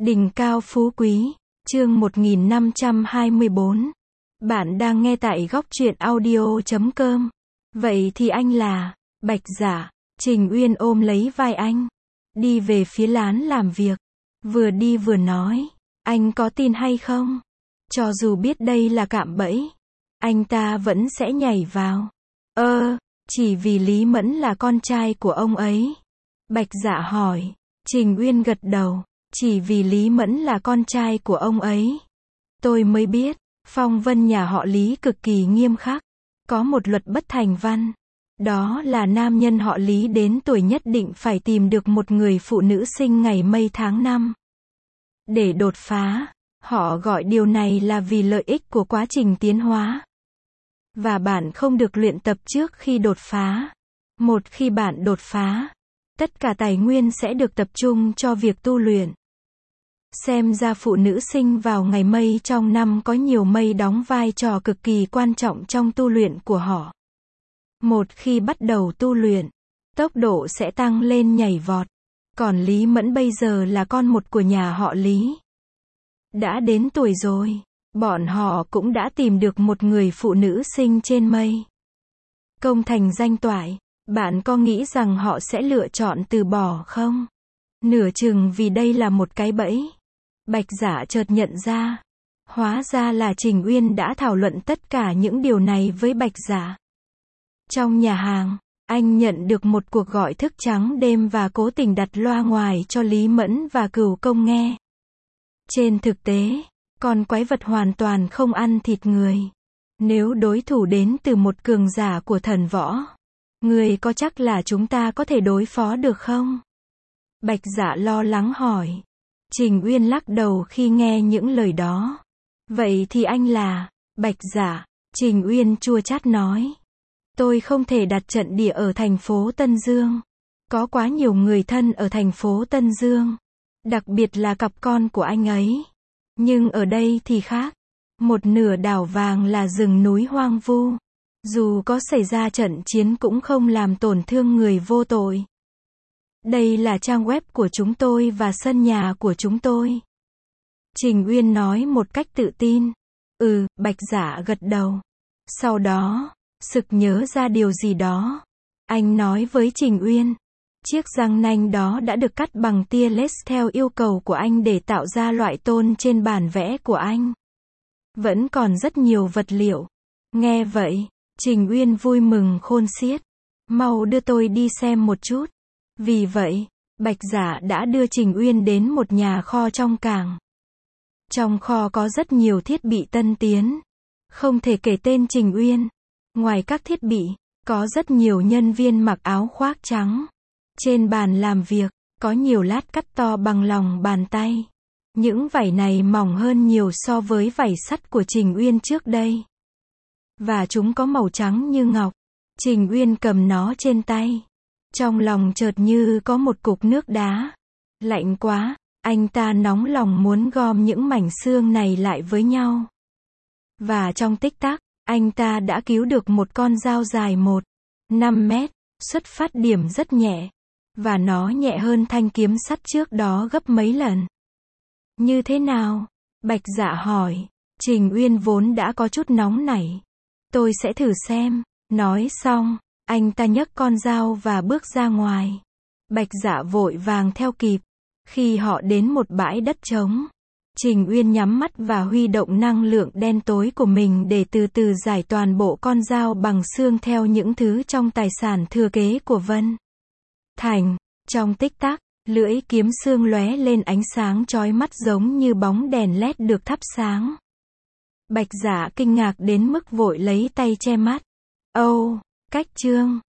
Đỉnh cao phú quý, chương 1524. Bạn đang nghe tại góc truyện audio.com. Vậy thì anh là Bạch Dạ. Trình Uyên ôm lấy vai anh, đi về phía lán làm việc. Vừa đi vừa nói, anh có tin hay không? Cho dù biết đây là cạm bẫy, anh ta vẫn sẽ nhảy vào. Chỉ vì Lý Mẫn là con trai của ông ấy. Bạch Dạ hỏi. Trình Uyên gật đầu. Chỉ vì Lý Mẫn là con trai của ông ấy. Tôi mới biết, phong vân nhà họ Lý cực kỳ nghiêm khắc. Có một luật bất thành văn. Đó là nam nhân họ Lý đến tuổi nhất định phải tìm được một người phụ nữ sinh ngày mây tháng năm. Để đột phá, họ gọi điều này là vì lợi ích của quá trình tiến hóa. Và bạn không được luyện tập trước khi đột phá. Một khi bạn đột phá, tất cả tài nguyên sẽ được tập trung cho việc tu luyện. Xem ra phụ nữ sinh vào ngày mây trong năm có nhiều mây đóng vai trò cực kỳ quan trọng trong tu luyện của họ. Một khi bắt đầu tu luyện, tốc độ sẽ tăng lên nhảy vọt. Còn Lý Mẫn bây giờ là con một của nhà họ Lý. Đã đến tuổi rồi, bọn họ cũng đã tìm được một người phụ nữ sinh trên mây. Công thành danh toại, bạn có nghĩ rằng họ sẽ lựa chọn từ bỏ không? Nửa chừng vì đây là một cái bẫy. Bạch Dạ chợt nhận ra. Hóa ra là Trình Uyên đã thảo luận tất cả những điều này với Bạch Dạ. Trong nhà hàng, anh nhận được một cuộc gọi thức trắng đêm và cố tình đặt loa ngoài cho Lý Mẫn và Cửu Công nghe. Trên thực tế, con quái vật hoàn toàn không ăn thịt người. Nếu đối thủ đến từ một cường giả của thần võ, người có chắc là chúng ta có thể đối phó được không? Bạch Dạ lo lắng hỏi. Trình Uyên lắc đầu khi nghe những lời đó. Vậy thì anh là Bạch Dạ. Trình Uyên chua chát nói. Tôi không thể đặt trận địa ở thành phố Tân Dương. Có quá nhiều người thân ở thành phố Tân Dương. Đặc biệt là cặp con của anh ấy. Nhưng ở đây thì khác. Một nửa đảo vàng là rừng núi hoang vu. Dù có xảy ra trận chiến cũng không làm tổn thương người vô tội. Đây là trang web của chúng tôi và sân nhà của chúng tôi. Trình Uyên nói một cách tự tin. Bạch Dạ gật đầu. Sau đó, sực nhớ ra điều gì đó. Anh nói với Trình Uyên. Chiếc răng nanh đó đã được cắt bằng tia laser theo yêu cầu của anh để tạo ra loại tôn trên bản vẽ của anh. Vẫn còn rất nhiều vật liệu. Nghe vậy, Trình Uyên vui mừng khôn xiết. Mau đưa tôi đi xem một chút. Vì vậy, Bạch Dạ đã đưa Trình Uyên đến một nhà kho trong cảng. Trong kho có rất nhiều thiết bị tân tiến. Không thể kể tên Trình Uyên. Ngoài các thiết bị, có rất nhiều nhân viên mặc áo khoác trắng. Trên bàn làm việc, có nhiều lát cắt to bằng lòng bàn tay. Những vải này mỏng hơn nhiều so với vải sắt của Trình Uyên trước đây. Và chúng có màu trắng như ngọc. Trình Uyên cầm nó trên tay. Trong lòng chợt như có một cục nước đá. Lạnh quá, anh ta nóng lòng muốn gom những mảnh xương này lại với nhau. Và trong tích tắc, anh ta đã cứu được một con dao dài 1,5 mét, xuất phát điểm rất nhẹ. Và nó nhẹ hơn thanh kiếm sắt trước đó gấp mấy lần. Như thế nào? Bạch Dạ hỏi. Trình Uyên vốn đã có chút nóng nảy. Tôi sẽ thử xem. Nói xong, anh ta nhấc con dao và bước ra ngoài. Bạch Dạ vội vàng theo kịp. Khi họ đến một bãi đất trống, Trình Uyên nhắm mắt và huy động năng lượng đen tối của mình để từ từ giải toàn bộ con dao bằng xương theo những thứ trong tài sản thừa kế của Vân Thành. Trong tích tắc, lưỡi kiếm xương lóe lên ánh sáng chói mắt giống như bóng đèn led được thắp sáng. Bạch Dạ kinh ngạc đến mức vội lấy tay che mắt. Cách chương